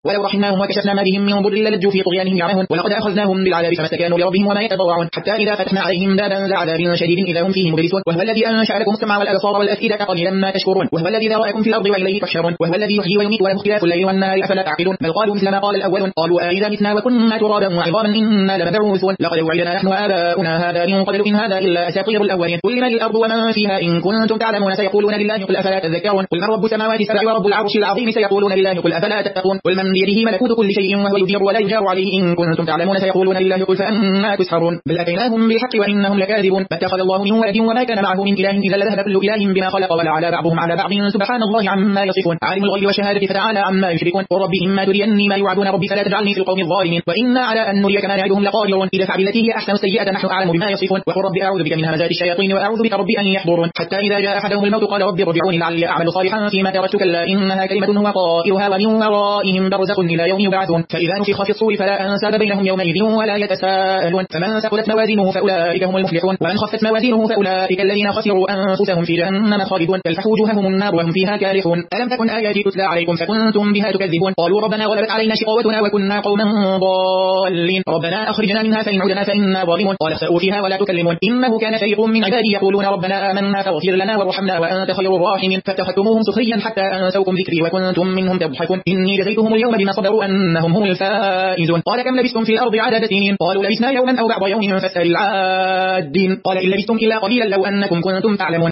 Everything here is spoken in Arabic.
ولو رحمناهم وكشفنا ما بهم من ضر للجوا في طغيانهم يعمهون ولقد أخذناهم بالعذاب فما استكانوا لربهم وما يتضرعون حتى إذا فتحنا عليهم بابا ذا عذاب شديد إذا هم فيه مبلسون وهو الذي أنشأ لكم السمع والأبصار والأفئدة قليلا ما تشكرون وهو الذي ذرأكم في الأرض وإليه تحشرون وهو الذي يحيي ويميت وله اختلاف الليل والنهار أفلا تعقلون بل قالوا مثل ما قال الأولون قالوا أإذا متنا وكنا ترابا وعظاما إنا لمبعوثون لقد وعدنا نحن وآباؤنا هذا من قبل إن هذا إلا أساطير الأولين قل لمن الأرض ومن فيها إن كنتم تعلمون سيقولون لله قل أفلا تذكرون قل من رب السماوات السبع ورب العرش العظيم سيقولون لله قل أفلا تتقون قل من بيده ملكوت كل شيء وهو يجير ولا يجار عليه إن كنتم تعلمون سيقولون لله قل فأنا تسحرون بل أتيناهم بالحق وإنهم لكاذبون ما اتخذ الله من ولد وما كان معه من إله إذا لذهب كل إله بما خلق ولا على بعضهم على بعض سبحان الله عما يصفون عالم الغيب والشهادة فتعالى عما يشركون ورب إما تريني ما يوعدون ربي فلا تجعلني في القوم الظالمين وإنا على أن نريك ما نعدهم لقادرون إذا بالتي هي أحسن السيئة نحن أعلم بما يصفون وقل رب أعوذ بك من همزات الشياطين وأعوذ بك رب أن يحضرون حتى إذا جاء أحدهم الموت قال رب ارجعوني لعلي أعمل صالحا فيما تركت كلا إنها كلمة هو قائلها ومن ورائهم برزخ إلى يوم يبعثون فإذا نفخ في الصور فلا أنساب بينهم يومئذ ولا يتساءلون فمن ثقلت موازينه فأولئك هم المفلحون ومن خفت موازينه فأولئك الذين خسروا أنفسهم في جهنم خالدون تلفح وجوههم النار وهم فيها كالحون ألم تكن آياتي تتلى عليكم فكنتم بها تكذبون قالوا ربنا غلبت علينا شقوتنا وكنا قوما ضالين ربنا أخرجنا منها فإن عدنا فإنا ظالمون قال اخسئوا فيها ولا تكلمون إنه كان فريق من عبادي يقولون ربنا آمنا فاغفر لنا وارحمنا وأنت خير الراحمين فاتخذتموهم سخريا حتى أنسوكم ذكري وكنتم منهم تضحكون إني جزيتهم اليوم بما صبروا أنهم هم الفائزون قال كم لبثتم في الأرض عدد سنين قالوا لبثنا يوما أو بعض يوم فاسأل العادين قال إن لبثتم إلا قليلا لو أنكم كنتم تعلمون